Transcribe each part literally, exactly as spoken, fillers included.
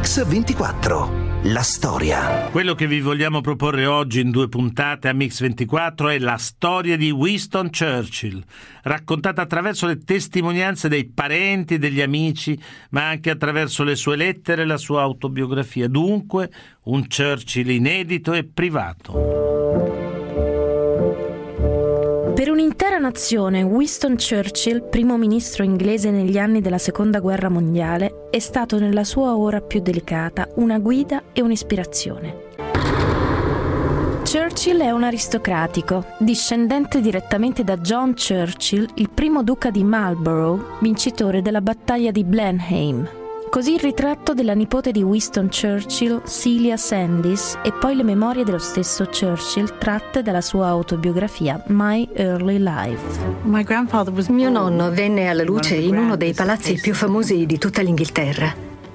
Mix ventiquattro. La storia. Quello che vi vogliamo proporre oggi in due puntate a Mix ventiquattro è la storia di Winston Churchill, raccontata attraverso le testimonianze dei parenti e degli amici, ma anche attraverso le sue lettere e la sua autobiografia. Dunque, un Churchill inedito e privato. Per un'intera nazione, Winston Churchill, primo ministro inglese negli anni della Seconda Guerra Mondiale, è stato nella sua ora più delicata una guida e un'ispirazione. Churchill è un aristocratico, discendente direttamente da John Churchill, il primo duca di Marlborough, vincitore della battaglia di Blenheim. Così il ritratto della nipote di Winston Churchill, Celia Sandys, e poi le memorie dello stesso Churchill tratte dalla sua autobiografia My Early Life. Mio nonno venne alla luce in uno dei palazzi più famosi di tutta l'Inghilterra.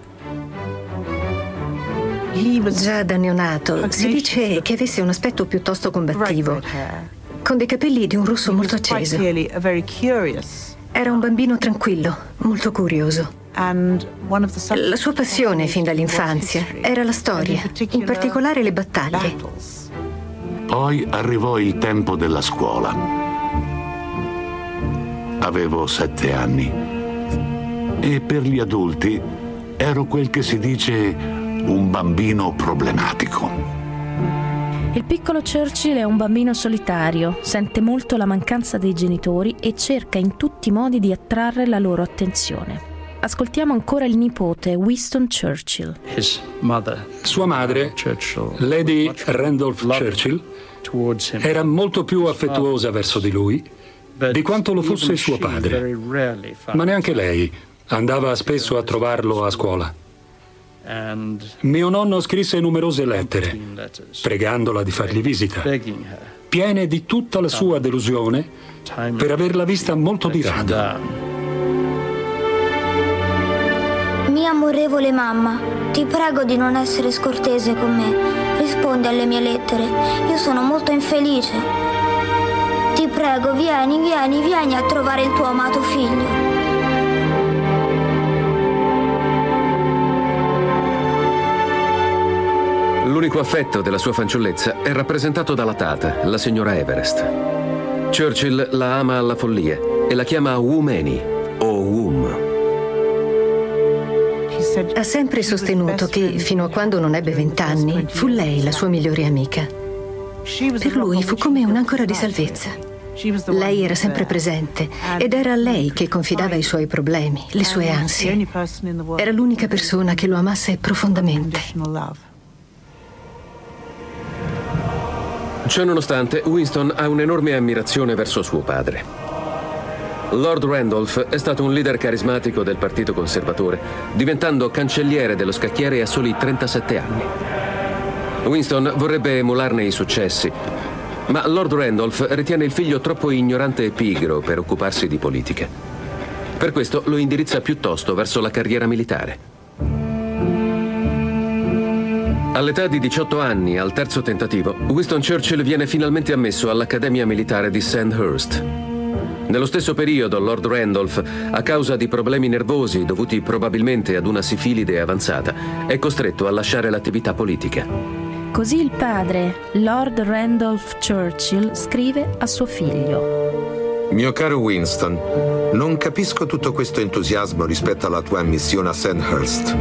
Già da neonato si dice che avesse un aspetto piuttosto combattivo, con dei capelli di un rosso molto acceso. Era un bambino tranquillo, molto curioso. La sua passione fin dall'infanzia era la storia, in particolare le battaglie. Poi arrivò il tempo della scuola. Avevo sette anni e per gli adulti ero quel che si dice un bambino problematico. Il piccolo Churchill è un bambino solitario, sente molto la mancanza dei genitori e cerca in tutti i modi di attrarre la loro attenzione. Ascoltiamo ancora il nipote Winston Churchill. Sua madre, Lady Randolph Churchill, era molto più affettuosa verso di lui di quanto lo fosse suo padre, ma neanche lei andava spesso a trovarlo a scuola. Mio nonno scrisse numerose lettere, pregandola di fargli visita, piene di tutta la sua delusione per averla vista molto di rado. Mia amorevole mamma, ti prego di non essere scortese con me. Rispondi alle mie lettere. Io sono molto infelice. Ti prego, vieni, vieni, vieni a trovare il tuo amato figlio. L'unico affetto della sua fanciullezza è rappresentato dalla tata, la signora Everest. Churchill la ama alla follia e la chiama Woomanie o Woom. Ha sempre sostenuto che, fino a quando non ebbe vent'anni, fu lei la sua migliore amica. Per lui fu come un'ancora di salvezza. Lei era sempre presente ed era a lei che confidava i suoi problemi, le sue ansie. Era l'unica persona che lo amasse profondamente. Ciononostante, Winston ha un'enorme ammirazione verso suo padre. Lord Randolph è stato un leader carismatico del Partito Conservatore, diventando cancelliere dello scacchiere a soli trentasette anni. Winston vorrebbe emularne i successi, ma Lord Randolph ritiene il figlio troppo ignorante e pigro per occuparsi di politica. Per questo lo indirizza piuttosto verso la carriera militare. All'età di diciotto anni, al terzo tentativo, Winston Churchill viene finalmente ammesso all'Accademia Militare di Sandhurst. Nello stesso periodo, Lord Randolph, a causa di problemi nervosi dovuti probabilmente ad una sifilide avanzata, è costretto a lasciare l'attività politica. Così il padre, Lord Randolph Churchill, scrive a suo figlio: Mio caro Winston, non capisco tutto questo entusiasmo rispetto alla tua ammissione a Sandhurst.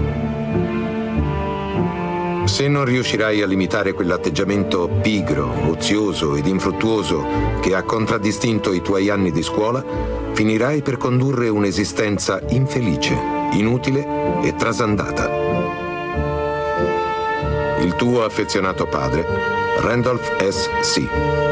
Se non riuscirai a limitare quell'atteggiamento pigro, ozioso ed infruttuoso che ha contraddistinto i tuoi anni di scuola, finirai per condurre un'esistenza infelice, inutile e trasandata. Il tuo affezionato padre, Randolph S. C.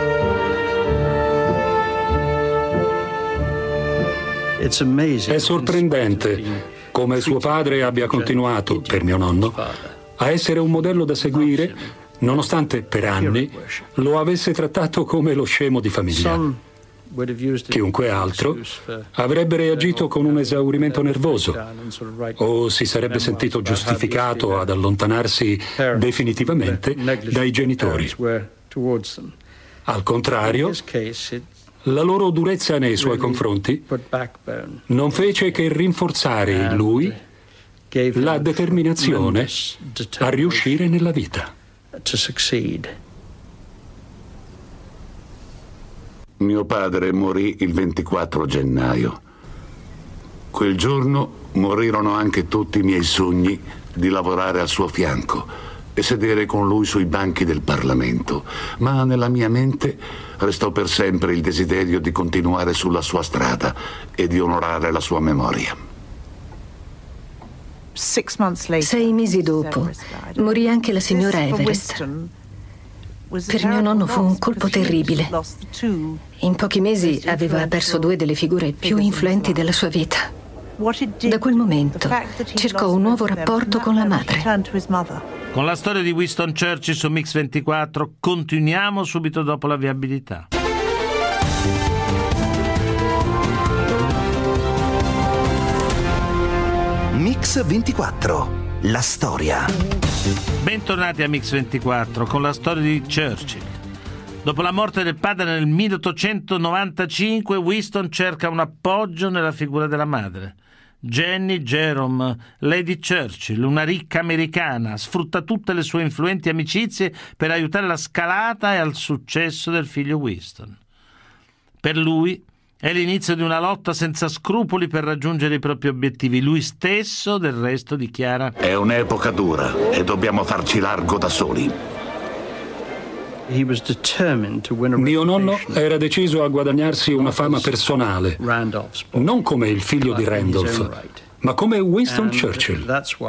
È sorprendente come suo padre abbia continuato, per mio nonno, a essere un modello da seguire, nonostante per anni lo avesse trattato come lo scemo di famiglia. Chiunque altro avrebbe reagito con un esaurimento nervoso o si sarebbe sentito giustificato ad allontanarsi definitivamente dai genitori. Al contrario, la loro durezza nei suoi confronti non fece che rinforzare in lui la determinazione a riuscire nella vita. Mio padre morì il ventiquattro gennaio. Quel giorno morirono anche tutti i miei sogni di lavorare al suo fianco e sedere con lui sui banchi del Parlamento, ma nella mia mente restò per sempre il desiderio di continuare sulla sua strada e di onorare la sua memoria. Sei mesi dopo morì anche la signora Everest. Per mio nonno fu un colpo terribile. In pochi mesi aveva perso due delle figure più influenti della sua vita. Da quel momento cercò un nuovo rapporto con la madre. Con la storia di Winston Churchill su Mix ventiquattro continuiamo subito dopo la viabilità. Mix ventiquattro, la storia. Bentornati a Mix ventiquattro con la storia di Churchill. Dopo la morte del padre nel milleottocentonovantacinque, Winston cerca un appoggio nella figura della madre. Jenny Jerome, Lady Churchill, una ricca americana, sfrutta tutte le sue influenti amicizie per aiutare la scalata e al successo del figlio Winston. Per lui è l'inizio di una lotta senza scrupoli per raggiungere i propri obiettivi. Lui stesso, del resto, dichiara: è un'epoca dura e dobbiamo farci largo da soli. Mio nonno era deciso a guadagnarsi una fama personale, non come il figlio di Randolph, ma come Winston Churchill.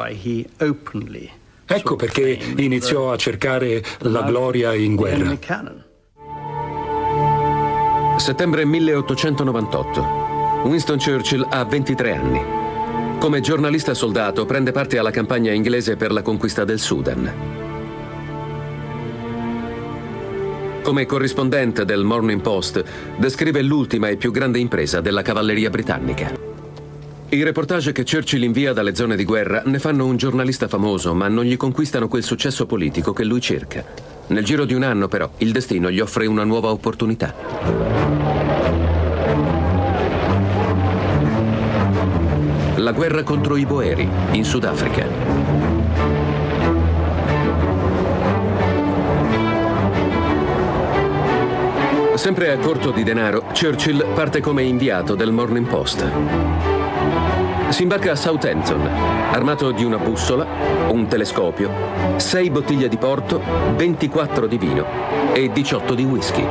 Ecco perché iniziò a cercare la gloria in guerra. Settembre milleottocentonovantotto. Winston Churchill ha ventitré anni. Come giornalista soldato prende parte alla campagna inglese per la conquista del Sudan. Come corrispondente del Morning Post, descrive l'ultima e più grande impresa della cavalleria britannica. I reportage che Churchill invia dalle zone di guerra ne fanno un giornalista famoso, ma non gli conquistano quel successo politico che lui cerca. Nel giro di un anno, però, il destino gli offre una nuova opportunità. La guerra contro i Boeri, in Sudafrica. Sempre a corto di denaro, Churchill parte come inviato del Morning Post. Si imbarca a Southampton, armato di una bussola, un telescopio, sei bottiglie di porto, ventiquattro di vino e diciotto di whisky.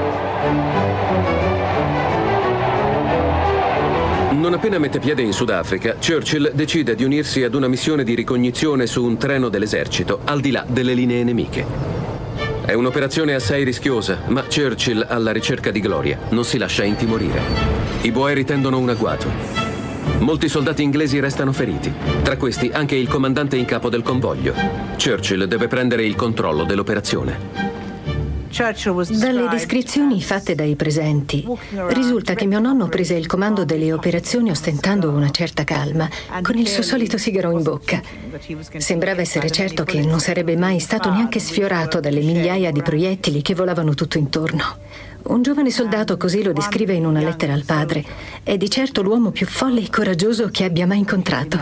Non appena mette piede in Sudafrica, Churchill decide di unirsi ad una missione di ricognizione su un treno dell'esercito, al di là delle linee nemiche. È un'operazione assai rischiosa, ma Churchill, alla ricerca di gloria, non si lascia intimorire. I Boeri tendono un agguato. Molti soldati inglesi restano feriti, tra questi anche il comandante in capo del convoglio. Churchill deve prendere il controllo dell'operazione. Dalle descrizioni fatte dai presenti, risulta che mio nonno prese il comando delle operazioni ostentando una certa calma, con il suo solito sigaro in bocca. Sembrava essere certo che non sarebbe mai stato neanche sfiorato dalle migliaia di proiettili che volavano tutto intorno. Un giovane soldato così lo descrive in una lettera al padre. È di certo l'uomo più folle e coraggioso che abbia mai incontrato.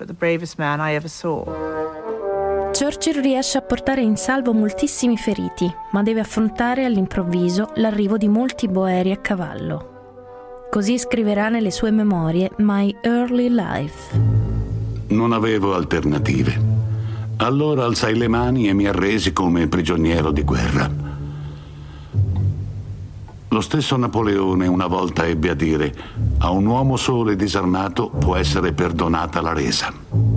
Churchill riesce a portare in salvo moltissimi feriti, ma deve affrontare all'improvviso l'arrivo di molti boeri a cavallo. Così scriverà nelle sue memorie My Early Life. Non avevo alternative. Allora alzai le mani e mi arresi come prigioniero di guerra. Lo stesso Napoleone una volta ebbe a dire: a un uomo solo e disarmato può essere perdonata la resa.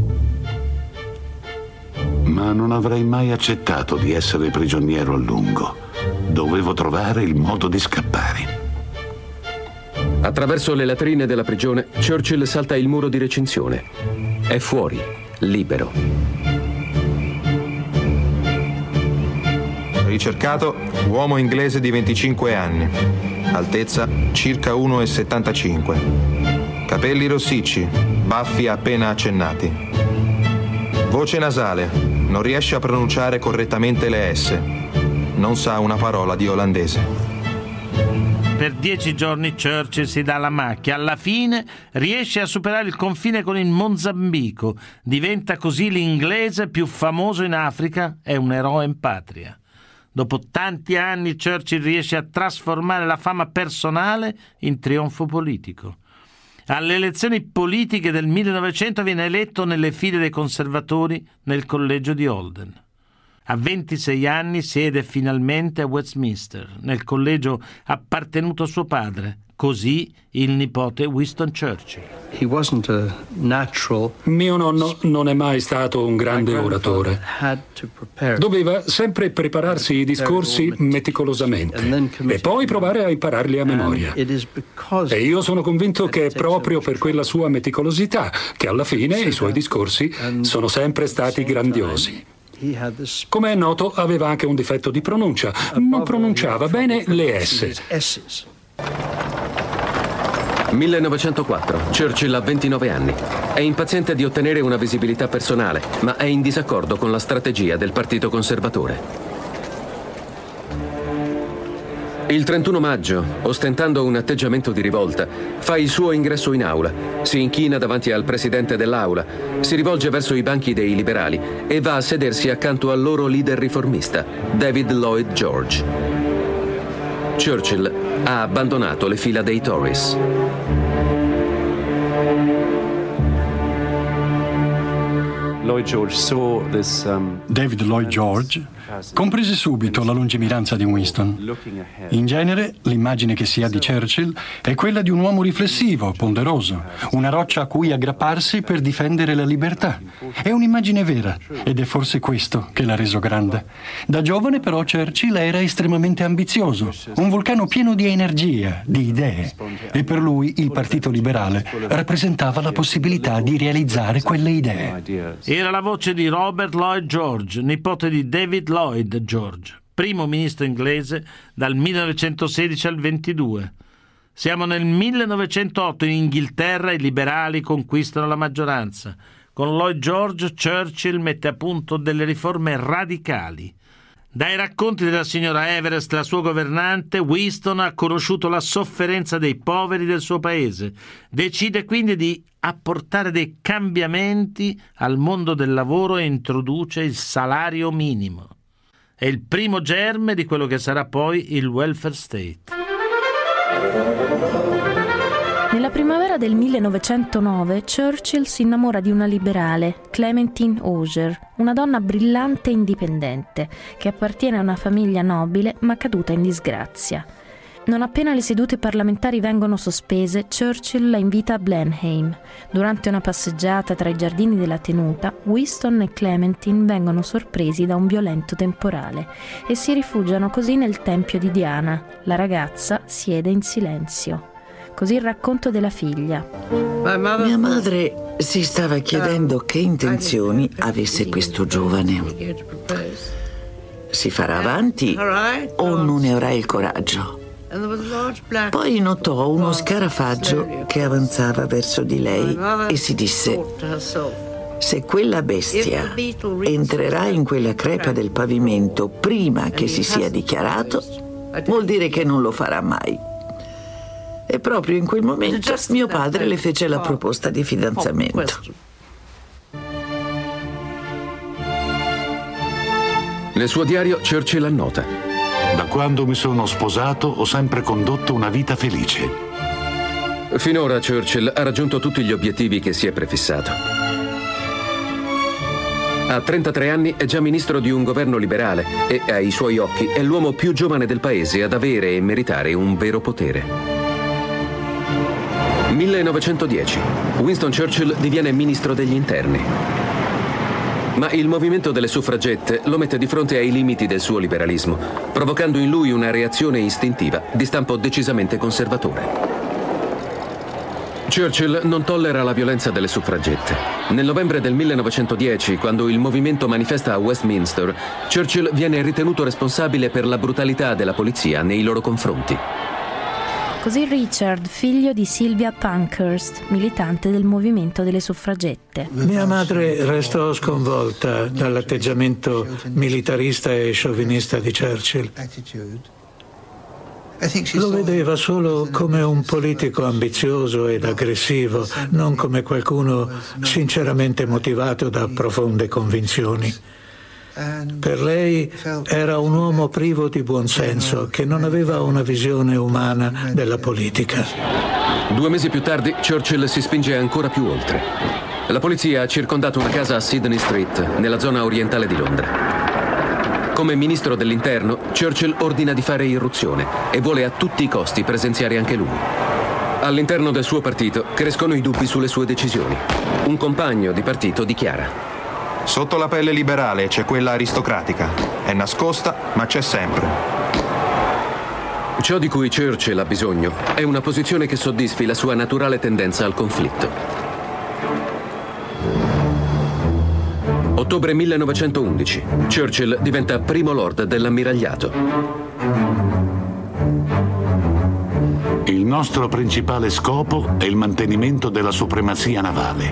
Ma non avrei mai accettato di essere prigioniero a lungo. Dovevo trovare il modo di scappare. Attraverso le latrine della prigione, Churchill salta il muro di recinzione. È fuori, libero. Ricercato, uomo inglese di venticinque anni. Altezza circa uno virgola settantacinque. Capelli rossicci, baffi appena accennati. Voce nasale. Non riesce a pronunciare correttamente le S. Non sa una parola di olandese. Per dieci giorni Churchill si dà la macchia. Alla fine riesce a superare il confine con il Mozambico. Diventa così l'inglese più famoso in Africa e un eroe in patria. Dopo tanti anni Churchill riesce a trasformare la fama personale in trionfo politico. Alle elezioni politiche del millenovecento viene eletto nelle file dei conservatori nel collegio di Holden. A ventisei anni siede finalmente a Westminster, nel collegio appartenuto a suo padre, così il nipote Winston Churchill. He wasn't a natural... Mio nonno non è mai stato un grande oratore. Doveva sempre prepararsi i discorsi meticolosamente e poi provare a impararli a memoria. E io sono convinto che è proprio per quella sua meticolosità che alla fine i suoi discorsi sono sempre stati grandiosi. Come è noto, aveva anche un difetto di pronuncia. Non pronunciava bene le S. millenovecentoquattro. Churchill ha ventinove anni. È impaziente di ottenere una visibilità personale, ma è in disaccordo con la strategia del Partito Conservatore. Il trentuno maggio, ostentando un atteggiamento di rivolta, fa il suo ingresso in aula, si inchina davanti al presidente dell'aula, si rivolge verso i banchi dei liberali e va a sedersi accanto al loro leader riformista, David Lloyd George. Churchill ha abbandonato le fila dei Tories. Lloyd George saw this, um, David Lloyd George comprese subito la lungimiranza di Winston. In genere, l'immagine che si ha di Churchill è quella di un uomo riflessivo, ponderoso, una roccia a cui aggrapparsi per difendere la libertà. È un'immagine vera, ed è forse questo che l'ha reso grande. Da giovane, però, Churchill era estremamente ambizioso, un vulcano pieno di energia, di idee, e per lui il Partito Liberale rappresentava la possibilità di realizzare quelle idee. Era la voce di Robert Lloyd George, nipote di David Lloyd George, primo ministro inglese dal millenovecentosedici al ventidue. Siamo nel millenovecentotto, in Inghilterra i liberali conquistano la maggioranza. Con Lloyd George, Churchill mette a punto delle riforme radicali. Dai racconti della signora Everest, la sua governante, Winston ha conosciuto la sofferenza dei poveri del suo paese. Decide quindi di apportare dei cambiamenti al mondo del lavoro e introduce il salario minimo. È il primo germe di quello che sarà poi il welfare state. Nella primavera del millenovecentonove Churchill si innamora di una liberale, Clementine Auger, una donna brillante e indipendente, che appartiene a una famiglia nobile ma caduta in disgrazia. Non appena le sedute parlamentari vengono sospese, Churchill la invita a Blenheim. Durante una passeggiata tra i giardini della tenuta, Winston e Clementine vengono sorpresi da un violento temporale e si rifugiano così nel tempio di Diana. La ragazza siede in silenzio. Così il racconto della figlia. Mia madre si stava chiedendo che intenzioni avesse questo giovane. Si farà avanti o non ne avrà il coraggio? Poi notò uno scarafaggio che avanzava verso di lei e si disse: se quella bestia entrerà in quella crepa del pavimento prima che si sia dichiarato, vuol dire che non lo farà mai. E proprio in quel momento mio padre le fece la proposta di fidanzamento. Nel suo diario Churchill annota: da quando mi sono sposato ho sempre condotto una vita felice. Finora Churchill ha raggiunto tutti gli obiettivi che si è prefissato. A trentatré anni è già ministro di un governo liberale e, ai suoi occhi, è l'uomo più giovane del paese ad avere e meritare un vero potere. millenovecentodieci. Winston Churchill diviene ministro degli interni. Ma il movimento delle suffragette lo mette di fronte ai limiti del suo liberalismo, provocando in lui una reazione istintiva di stampo decisamente conservatore. Churchill non tollera la violenza delle suffragette. Nel novembre del millenovecentodieci, quando il movimento manifesta a Westminster, Churchill viene ritenuto responsabile per la brutalità della polizia nei loro confronti. Così Richard, figlio di Sylvia Pankhurst, militante del movimento delle suffragette. Mia madre restò sconvolta dall'atteggiamento militarista e sciovinista di Churchill. Lo vedeva solo come un politico ambizioso ed aggressivo, non come qualcuno sinceramente motivato da profonde convinzioni. Per lei era un uomo privo di buonsenso, che non aveva una visione umana della politica. Due mesi più tardi, Churchill si spinge ancora più oltre. La polizia ha circondato una casa a Sydney Street, nella zona orientale di Londra. Come ministro dell'interno, Churchill ordina di fare irruzione e vuole a tutti i costi presenziare anche lui. All'interno del suo partito crescono i dubbi sulle sue decisioni. Un compagno di partito dichiara: sotto la pelle liberale c'è quella aristocratica. È nascosta, ma c'è sempre. Ciò di cui Churchill ha bisogno è una posizione che soddisfi la sua naturale tendenza al conflitto. Ottobre millenovecentoundici. Churchill diventa primo lord dell'ammiragliato. Il nostro principale scopo è il mantenimento della supremazia navale.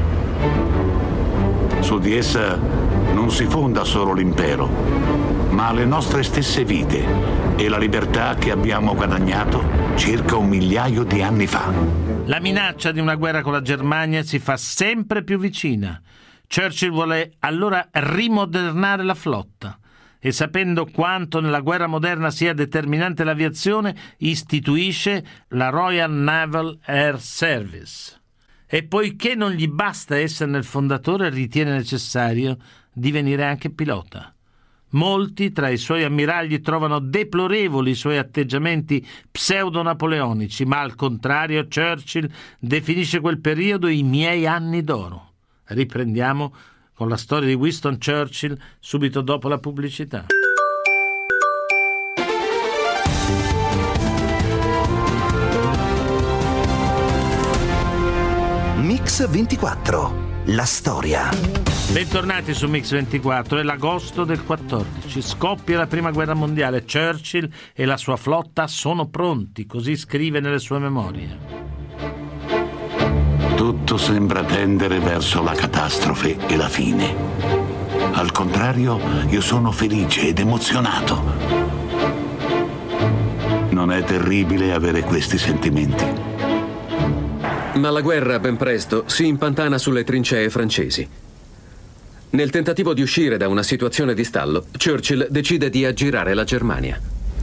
Su di essa non si fonda solo l'impero, ma le nostre stesse vite e la libertà che abbiamo guadagnato circa un migliaio di anni fa. La minaccia di una guerra con la Germania si fa sempre più vicina. Churchill vuole allora rimodernare la flotta e, sapendo quanto nella guerra moderna sia determinante l'aviazione, istituisce la Royal Naval Air Service. E poiché non gli basta esserne il fondatore, ritiene necessario divenire anche pilota. Molti tra i suoi ammiragli trovano deplorevoli i suoi atteggiamenti pseudo-napoleonici, ma al contrario Churchill definisce quel periodo i miei anni d'oro. Riprendiamo con la storia di Winston Churchill subito dopo la pubblicità. Mix ventiquattro, la storia. Bentornati su Mix ventiquattro, è l'agosto del quattordici, scoppia la prima guerra mondiale, Churchill e la sua flotta sono pronti, così scrive nelle sue memorie. Tutto sembra tendere verso la catastrofe e la fine. Al contrario, io sono felice ed emozionato. Non è terribile avere questi sentimenti? Ma la guerra ben presto si impantana sulle trincee francesi. Nel tentativo di uscire da una situazione di stallo, Churchill decide di aggirare la Germania.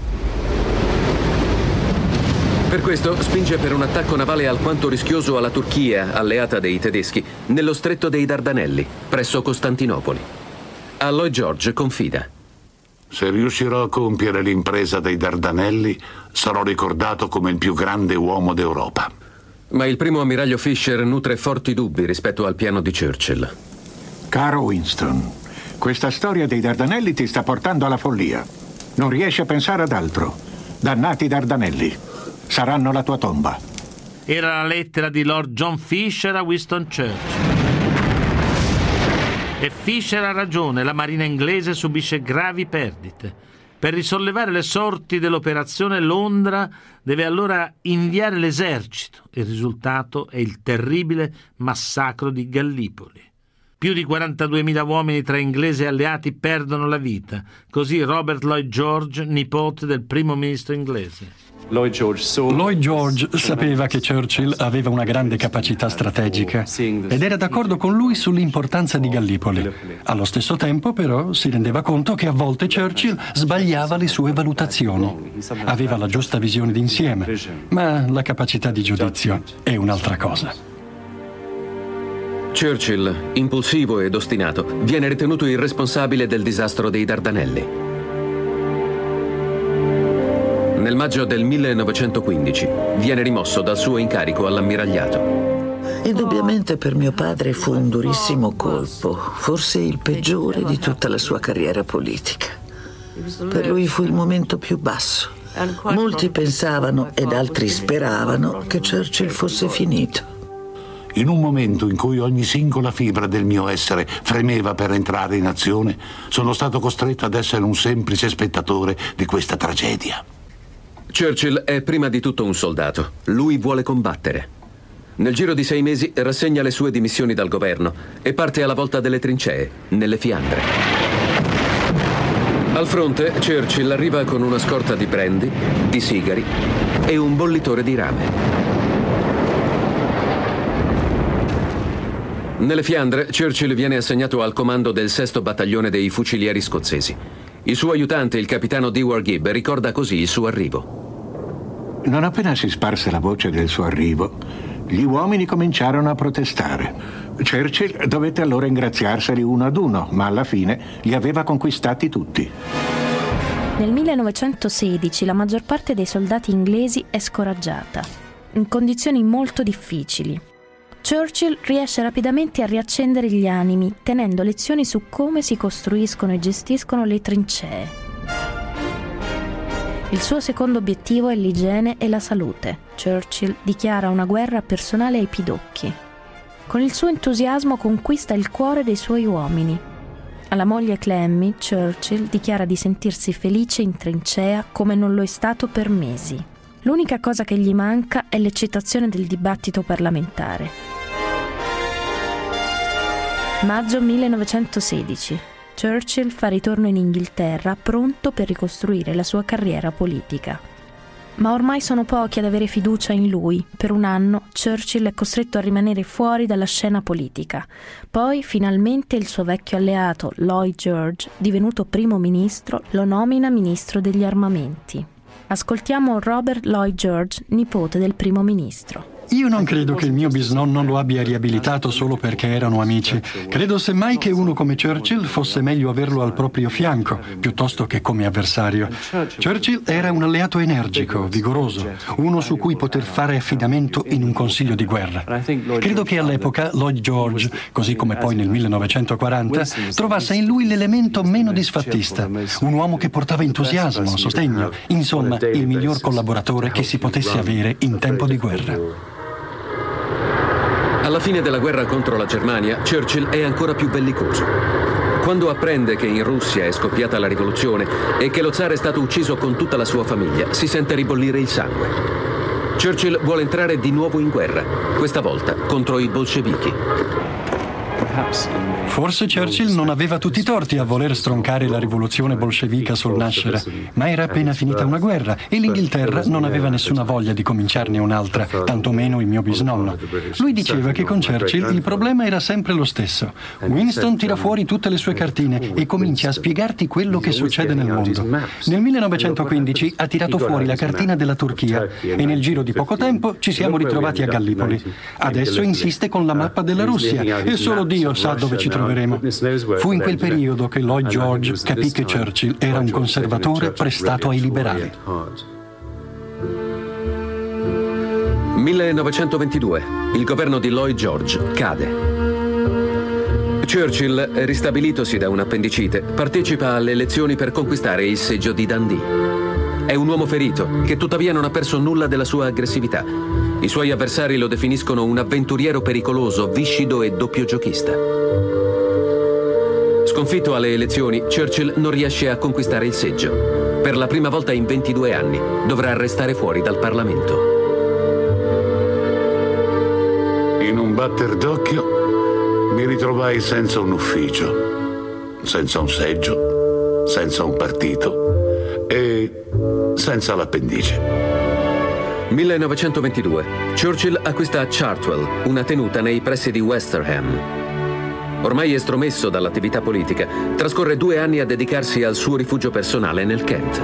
Per questo spinge per un attacco navale alquanto rischioso alla Turchia, alleata dei tedeschi, nello stretto dei Dardanelli, presso Costantinopoli. A Lloyd George confida: se riuscirò a compiere l'impresa dei Dardanelli, sarò ricordato come il più grande uomo d'Europa. Ma il primo ammiraglio Fisher nutre forti dubbi rispetto al piano di Churchill. Caro Winston, questa storia dei Dardanelli ti sta portando alla follia. Non riesci a pensare ad altro. Dannati Dardanelli. Saranno la tua tomba. Era la lettera di Lord John Fisher a Winston Churchill. E Fisher ha ragione, la marina inglese subisce gravi perdite. Per risollevare le sorti dell'operazione, Londra deve allora inviare l'esercito. Il risultato è il terribile massacro di Gallipoli. Più di quarantaduemila uomini tra inglesi e alleati perdono la vita. Così Robert Lloyd George, nipote del primo ministro inglese. Lloyd George, so Lloyd George sapeva che Churchill aveva una grande capacità strategica ed era d'accordo con lui sull'importanza di Gallipoli. Allo stesso tempo, però, si rendeva conto che a volte Churchill sbagliava le sue valutazioni. Aveva la giusta visione d'insieme, ma la capacità di giudizio è un'altra cosa. Churchill, impulsivo ed ostinato, viene ritenuto il responsabile del disastro dei Dardanelli. Nel maggio del millenovecentoquindici viene rimosso dal suo incarico all'ammiragliato. Indubbiamente per mio padre fu un durissimo colpo, forse il peggiore di tutta la sua carriera politica. Per lui fu il momento più basso. Molti pensavano ed altri speravano che Churchill fosse finito. In un momento in cui ogni singola fibra del mio essere fremeva per entrare in azione, sono stato costretto ad essere un semplice spettatore di questa tragedia. Churchill è prima di tutto un soldato. Lui vuole combattere. Nel giro di sei mesi rassegna le sue dimissioni dal governo e parte alla volta delle trincee, nelle Fiandre. Al fronte, Churchill arriva con una scorta di brandy, di sigari e un bollitore di rame. Nelle Fiandre, Churchill viene assegnato al comando del sesto battaglione dei fucilieri scozzesi. Il suo aiutante, il capitano Dewar Gibb, ricorda così il suo arrivo. Non appena si sparse la voce del suo arrivo, gli uomini cominciarono a protestare. Churchill dovette allora ingraziarseli uno ad uno, ma alla fine li aveva conquistati tutti. Nel millenovecentosedici la maggior parte dei soldati inglesi è scoraggiata, in condizioni molto difficili. Churchill riesce rapidamente a riaccendere gli animi, tenendo lezioni su come si costruiscono e gestiscono le trincee. Il suo secondo obiettivo è l'igiene e la salute. Churchill dichiara una guerra personale ai pidocchi. Con il suo entusiasmo conquista il cuore dei suoi uomini. Alla moglie Clemmy, Churchill dichiara di sentirsi felice in trincea come non lo è stato per mesi. L'unica cosa che gli manca è l'eccitazione del dibattito parlamentare. Maggio millenovecentosedici. Churchill fa ritorno in Inghilterra, pronto per ricostruire la sua carriera politica. Ma ormai sono pochi ad avere fiducia in lui. Per un anno Churchill è costretto a rimanere fuori dalla scena politica. Poi, finalmente, il suo vecchio alleato, Lloyd George, divenuto primo ministro, lo nomina ministro degli armamenti. Ascoltiamo Robert Lloyd George, nipote del primo ministro. Io non credo che il mio bisnonno lo abbia riabilitato solo perché erano amici. Credo semmai che uno come Churchill fosse meglio averlo al proprio fianco, piuttosto che come avversario. Churchill era un alleato energico, vigoroso, uno su cui poter fare affidamento in un consiglio di guerra. Credo che all'epoca Lloyd George, così come poi nel millenovecentoquaranta, trovasse in lui l'elemento meno disfattista, un uomo che portava entusiasmo, sostegno, insomma, il miglior collaboratore che si potesse avere in tempo di guerra. Alla fine della guerra contro la Germania, Churchill è ancora più bellicoso. Quando apprende che in Russia è scoppiata la rivoluzione e che lo zar è stato ucciso con tutta la sua famiglia, si sente ribollire il sangue. Churchill vuole entrare di nuovo in guerra, questa volta contro i bolscevichi. Forse Churchill non aveva tutti i torti a voler stroncare la rivoluzione bolscevica sul nascere, ma era appena finita una guerra e l'Inghilterra non aveva nessuna voglia di cominciarne un'altra, tantomeno il mio bisnonno. Lui diceva che con Churchill il problema era sempre lo stesso. Winston tira fuori tutte le sue cartine e comincia a spiegarti quello che succede nel mondo. Nel millenovecentoquindici ha tirato fuori la cartina della Turchia e nel giro di poco tempo ci siamo ritrovati a Gallipoli. Adesso insiste con la mappa della Russia e solo Dio sa dove ci troveremo. Fu in quel periodo che Lloyd George capì che Churchill era un conservatore prestato ai liberali. millenovecentoventidue. Il governo di Lloyd George cade. Churchill, ristabilitosi da un'appendicite, partecipa alle elezioni per conquistare il seggio di Dundee. È un uomo ferito, che tuttavia non ha perso nulla della sua aggressività. I suoi avversari lo definiscono un avventuriero pericoloso, viscido e doppiogiochista. Sconfitto alle elezioni, Churchill non riesce a conquistare il seggio. Per la prima volta in ventidue anni dovrà restare fuori dal Parlamento. In un batter d'occhio mi ritrovai senza un ufficio, senza un seggio, senza un partito e senza l'appendice. millenovecentoventidue. Churchill acquista a Chartwell, una tenuta nei pressi di Westerham. Ormai estromesso dall'attività politica, trascorre due anni a dedicarsi al suo rifugio personale nel Kent.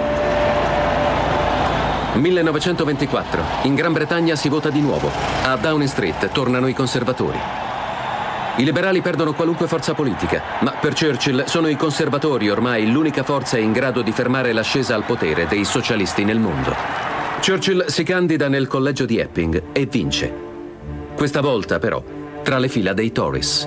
millenovecentoventiquattro. In Gran Bretagna si vota di nuovo. A Downing Street tornano i conservatori. I liberali perdono qualunque forza politica, ma per Churchill sono i conservatori ormai l'unica forza in grado di fermare l'ascesa al potere dei socialisti nel mondo. Churchill si candida nel collegio di Epping e vince. Questa volta, però, tra le fila dei Tories.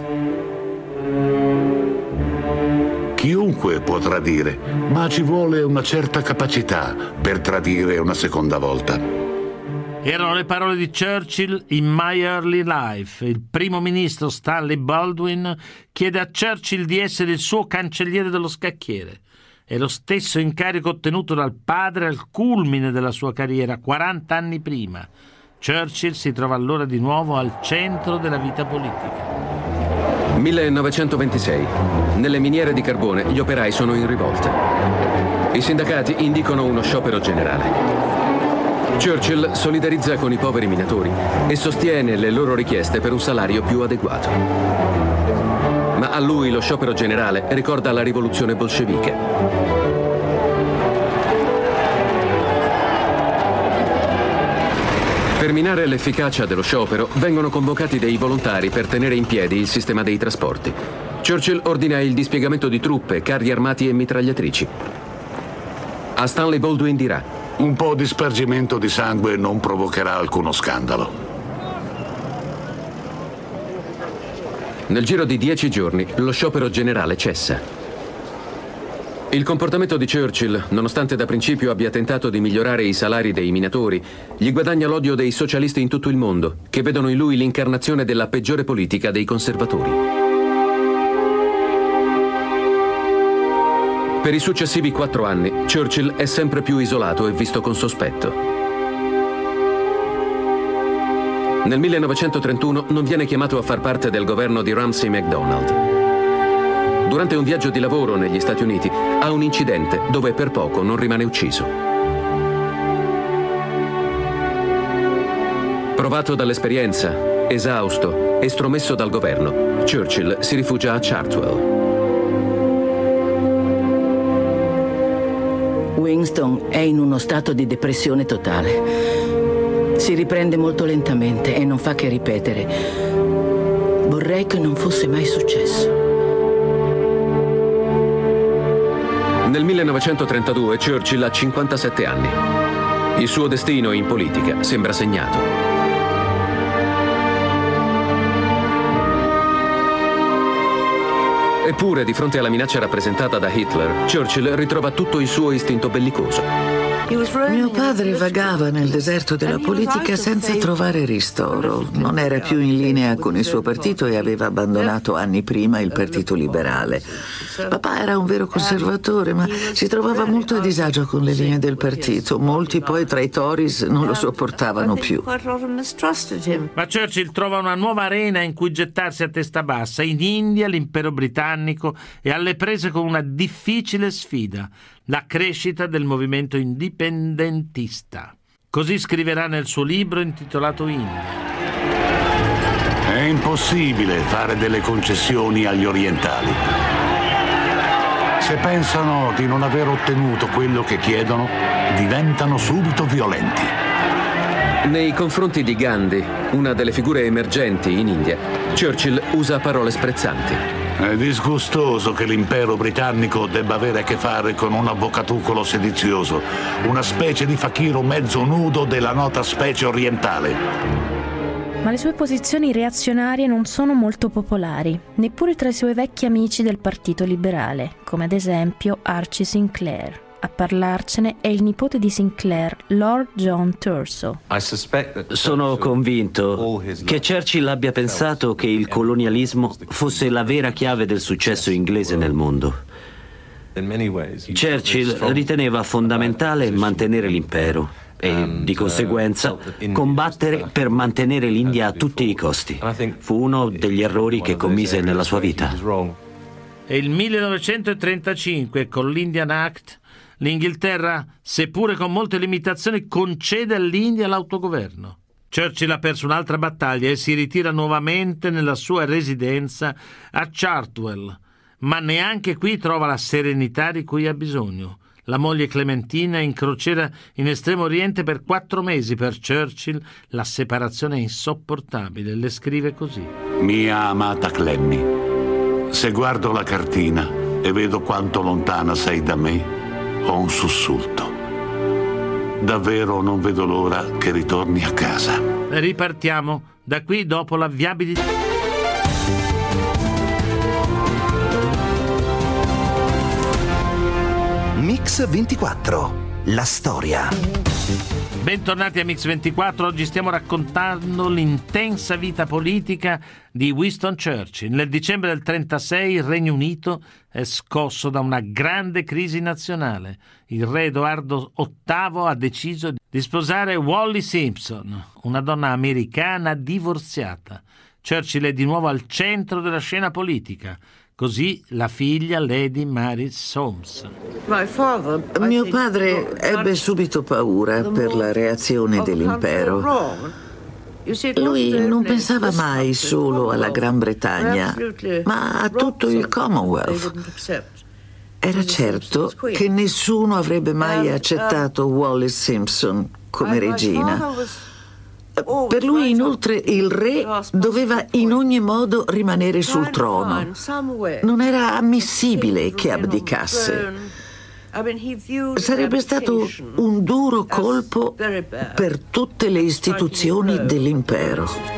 Chiunque può tradire, ma ci vuole una certa capacità per tradire una seconda volta. Erano le parole di Churchill in My Early Life. Il primo ministro Stanley Baldwin chiede a Churchill di essere il suo cancelliere dello scacchiere. È lo stesso incarico ottenuto dal padre al culmine della sua carriera, quaranta anni prima. Churchill si trova allora di nuovo al centro della vita politica. millenovecentoventisei. Nelle miniere di carbone gli operai sono in rivolta. I sindacati indicano uno sciopero generale. Churchill solidarizza con i poveri minatori e sostiene le loro richieste per un salario più adeguato. Ma a lui lo sciopero generale ricorda la rivoluzione bolsceviche. Per minare l'efficacia dello sciopero vengono convocati dei volontari per tenere in piedi il sistema dei trasporti. Churchill ordina il dispiegamento di truppe, carri armati e mitragliatrici. A Stanley Baldwin dirà: un po' di spargimento di sangue non provocherà alcuno scandalo. Nel giro di dieci giorni lo sciopero generale cessa. Il comportamento di Churchill, nonostante da principio abbia tentato di migliorare i salari dei minatori, gli guadagna l'odio dei socialisti in tutto il mondo, che vedono in lui l'incarnazione della peggiore politica dei conservatori. Per i successivi quattro anni, Churchill è sempre più isolato e visto con sospetto. Nel millenovecentotrentuno non viene chiamato a far parte del governo di Ramsay MacDonald. Durante un viaggio di lavoro negli Stati Uniti ha un incidente dove per poco non rimane ucciso. Provato dall'esperienza, esausto e stromesso dal governo, Churchill si rifugia a Chartwell. Winston è in uno stato di depressione totale. Si riprende molto lentamente e non fa che ripetere: vorrei che non fosse mai successo. Nel millenovecentotrentadue Churchill ha cinquantasette anni. Il suo destino in politica sembra segnato. Eppure, di fronte alla minaccia rappresentata da Hitler, Churchill ritrova tutto il suo istinto bellicoso. Mio padre vagava nel deserto della politica senza trovare ristoro. Non era più in linea con il suo partito e aveva abbandonato anni prima il Partito Liberale. Papà era un vero conservatore, ma si trovava molto a disagio con le linee del partito. Molti poi tra i Tories non lo sopportavano più. Ma Churchill trova una nuova arena in cui gettarsi a testa bassa, in India, l'impero britannico, e alle prese con una difficile sfida: la crescita del movimento indipendentista. Così scriverà nel suo libro intitolato India. È impossibile fare delle concessioni agli orientali. Se pensano di non aver ottenuto quello che chiedono, diventano subito violenti. Nei confronti di Gandhi, una delle figure emergenti in India, Churchill usa parole sprezzanti. È disgustoso che l'impero britannico debba avere a che fare con un avvocatucolo sedizioso, una specie di fakiro mezzo nudo della nota specie orientale. Ma le sue posizioni reazionarie non sono molto popolari, neppure tra i suoi vecchi amici del Partito Liberale, come ad esempio Archie Sinclair. A parlarcene è il nipote di Sinclair, Lord John Thurso. Sono convinto che Churchill abbia pensato che il colonialismo fosse la vera chiave del successo inglese nel mondo. Churchill riteneva fondamentale mantenere l'impero e, di conseguenza, combattere per mantenere l'India a tutti i costi. Fu uno degli errori che commise nella sua vita. È il millenovecentotrentacinque, con l'Indian Act, l'Inghilterra, seppure con molte limitazioni, concede all'India l'autogoverno. Churchill ha perso un'altra battaglia e si ritira nuovamente nella sua residenza a Chartwell, ma neanche qui trova la serenità di cui ha bisogno. La moglie Clementina è in crociera in Estremo Oriente per quattro mesi. Per Churchill la separazione è insopportabile. Le scrive così: mia amata Clemmy, se guardo la cartina e vedo quanto lontana sei da me, ho un sussulto. Davvero non vedo l'ora che ritorni a casa. Ripartiamo da qui dopo la viabilità. Mix ventiquattro, la storia. Bentornati a Mix ventiquattro, oggi stiamo raccontando l'intensa vita politica di Winston Churchill. Nel dicembre del trentasei il Regno Unito è scosso da una grande crisi nazionale. Il re Edoardo ottavo ha deciso di sposare Wallis Simpson, una donna americana divorziata. Churchill è di nuovo al centro della scena politica. Così la figlia Lady Mary Soames. Mio padre ebbe subito paura per la reazione dell'impero. Lui non pensava mai solo alla Gran Bretagna, ma a tutto il Commonwealth. Era certo che nessuno avrebbe mai accettato Wallis Simpson come regina. Per lui, inoltre, il re doveva in ogni modo rimanere sul trono. Non era ammissibile che abdicasse. Sarebbe stato un duro colpo per tutte le istituzioni dell'impero.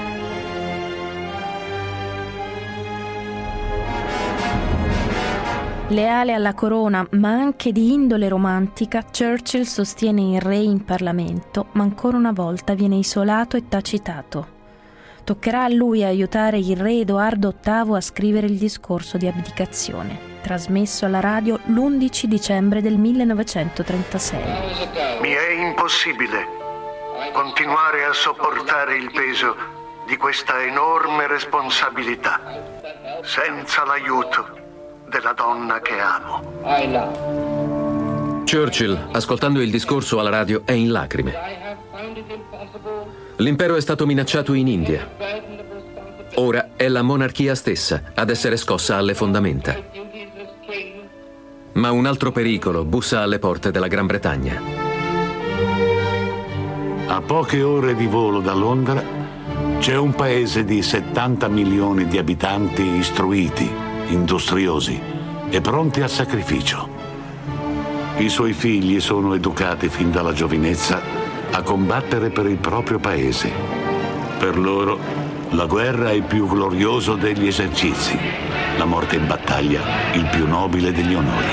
Leale alla corona, ma anche di indole romantica, Churchill sostiene il re in Parlamento, ma ancora una volta viene isolato e tacitato. Toccherà a lui aiutare il re Edoardo ottavo a scrivere il discorso di abdicazione, trasmesso alla radio l'undici dicembre del millenovecentotrentasei. Mi è impossibile continuare a sopportare il peso di questa enorme responsabilità senza l'aiuto della donna che amo. Churchill, ascoltando il discorso alla radio, è in lacrime. L'impero è stato minacciato in India. Ora è la monarchia stessa ad essere scossa alle fondamenta. Ma un altro pericolo bussa alle porte della Gran Bretagna. A poche ore di volo da Londra c'è un paese di settanta milioni di abitanti istruiti, industriosi e pronti al sacrificio. I suoi figli sono educati fin dalla giovinezza a combattere per il proprio paese. Per loro la guerra è il più glorioso degli esercizi, la morte in battaglia il più nobile degli onori.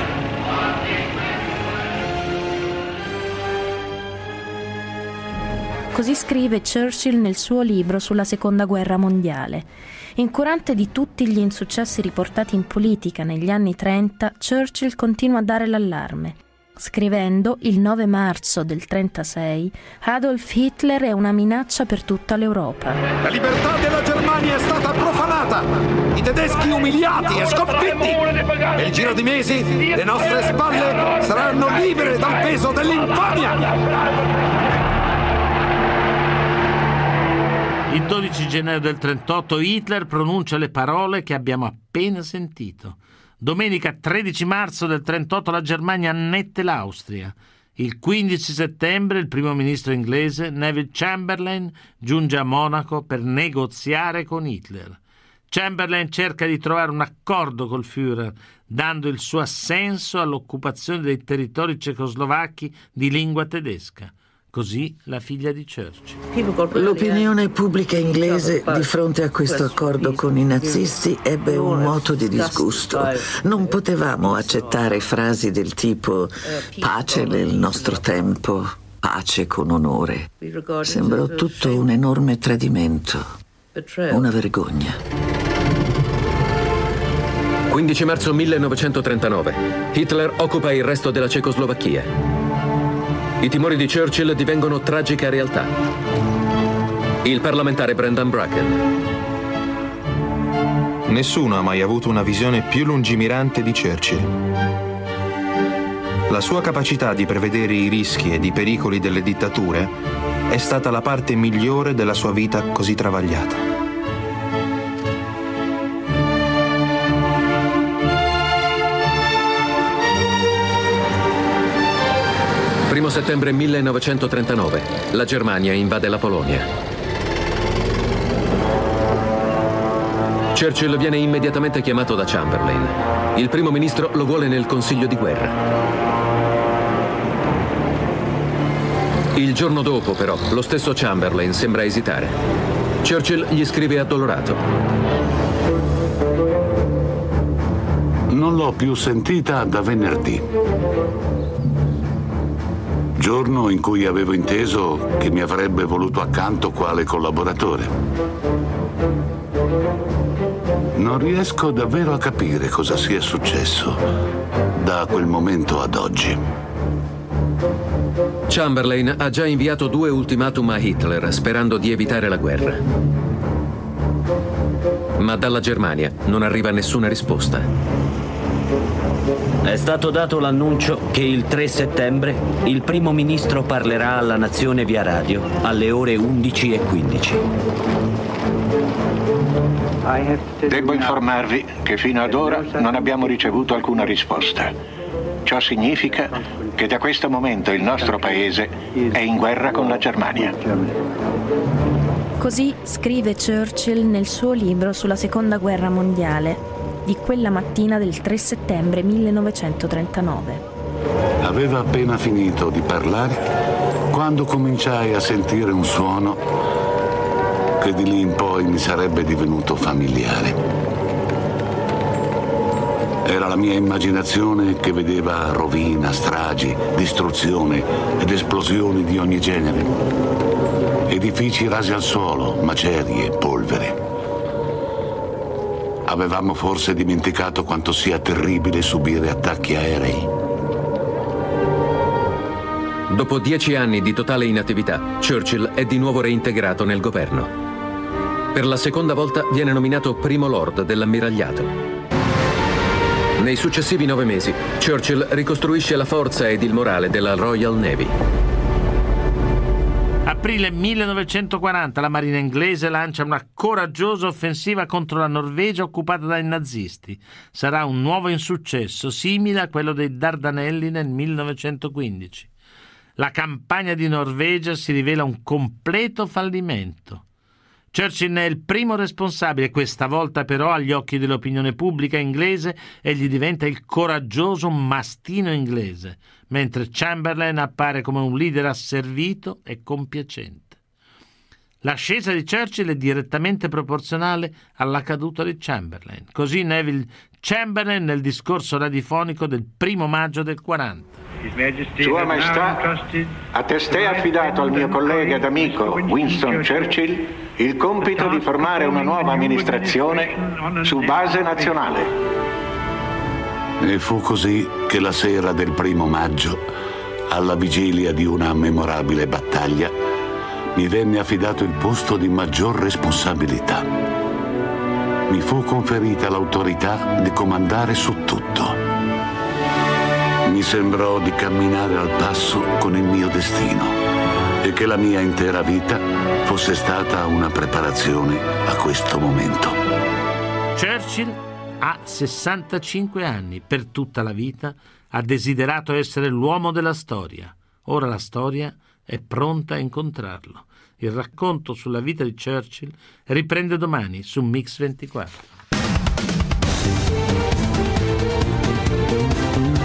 Così scrive Churchill nel suo libro sulla Seconda Guerra Mondiale. Incurante di tutti gli insuccessi riportati in politica negli anni trenta, Churchill continua a dare l'allarme, scrivendo il nove marzo del trentasei: Adolf Hitler è una minaccia per tutta l'Europa. La libertà della Germania è stata profanata, i tedeschi umiliati e sconfitti. Nel giro di mesi le nostre spalle saranno libere dal peso dell'infamia. Il dodici gennaio del trentotto Hitler pronuncia le parole che abbiamo appena sentito. Domenica tredici marzo del trentotto la Germania annette l'Austria. Il quindici settembre il primo ministro inglese Neville Chamberlain giunge a Monaco per negoziare con Hitler. Chamberlain cerca di trovare un accordo col Führer, dando il suo assenso all'occupazione dei territori cecoslovacchi di lingua tedesca. Così la figlia di Churchill. L'opinione pubblica inglese di fronte a questo accordo con i nazisti ebbe un moto di disgusto. Non potevamo accettare frasi del tipo pace nel nostro tempo, pace con onore. Sembrò tutto un enorme tradimento, una vergogna. quindici marzo millenovecentotrentanove. Hitler occupa il resto della Cecoslovacchia. I timori di Churchill divengono tragica realtà. Il parlamentare Brendan Bracken. Nessuno ha mai avuto una visione più lungimirante di Churchill. La sua capacità di prevedere i rischi ed i pericoli delle dittature è stata la parte migliore della sua vita così travagliata. primo settembre millenovecentotrentanove. La Germania invade la Polonia. Churchill viene immediatamente chiamato da Chamberlain. Il primo ministro lo vuole nel Consiglio di guerra. Il giorno dopo, però, lo stesso Chamberlain sembra esitare. Churchill gli scrive addolorato: Non l'ho più sentita da venerdì, giorno in cui avevo inteso che mi avrebbe voluto accanto quale collaboratore. Non riesco davvero a capire cosa sia successo da quel momento ad oggi. Chamberlain ha già inviato due ultimatum a Hitler sperando di evitare la guerra. Ma dalla Germania non arriva nessuna risposta. È stato dato l'annuncio che il tre settembre il primo ministro parlerà alla nazione via radio alle ore undici e quindici. Devo informarvi che fino ad ora non abbiamo ricevuto alcuna risposta. Ciò significa che da questo momento il nostro paese è in guerra con la Germania. Così scrive Churchill nel suo libro sulla Seconda Guerra Mondiale, di quella mattina del tre settembre millenovecentotrentanove. Aveva appena finito di parlare quando cominciai a sentire un suono che di lì in poi mi sarebbe divenuto familiare. Era la mia immaginazione che vedeva rovina, stragi, distruzione ed esplosioni di ogni genere. Edifici rasi al suolo, macerie, polvere. Avevamo forse dimenticato quanto sia terribile subire attacchi aerei. Dopo dieci anni di totale inattività, Churchill è di nuovo reintegrato nel governo. Per la seconda volta viene nominato primo lord dell'ammiragliato. Nei successivi nove mesi, Churchill ricostruisce la forza ed il morale della Royal Navy. Aprile millenovecentoquaranta la marina inglese lancia una coraggiosa offensiva contro la Norvegia occupata dai nazisti. Sarà un nuovo insuccesso, simile a quello dei Dardanelli nel millenovecentoquindici. La campagna di Norvegia si rivela un completo fallimento. Churchill ne è il primo responsabile, questa volta però agli occhi dell'opinione pubblica inglese egli diventa il coraggioso mastino inglese, mentre Chamberlain appare come un leader asservito e compiacente. L'ascesa di Churchill è direttamente proporzionale alla caduta di Chamberlain. Così Neville Chamberlain nel discorso radiofonico del primo maggio del quaranta. Sua Maestà ha testé affidato al mio collega ed amico Winston Churchill il compito di formare una nuova amministrazione su base nazionale. E fu così che la sera del primo maggio, alla vigilia di una memorabile battaglia, mi venne affidato il posto di maggior responsabilità. Mi fu conferita l'autorità di comandare su tutto. Mi sembrò di camminare al passo con il mio destino e che la mia intera vita fosse stata una preparazione a questo momento. Churchill ha sessantacinque anni, per tutta la vita ha desiderato essere l'uomo della storia. Ora la storia è pronta a incontrarlo. Il racconto sulla vita di Churchill riprende domani su Mix ventiquattro.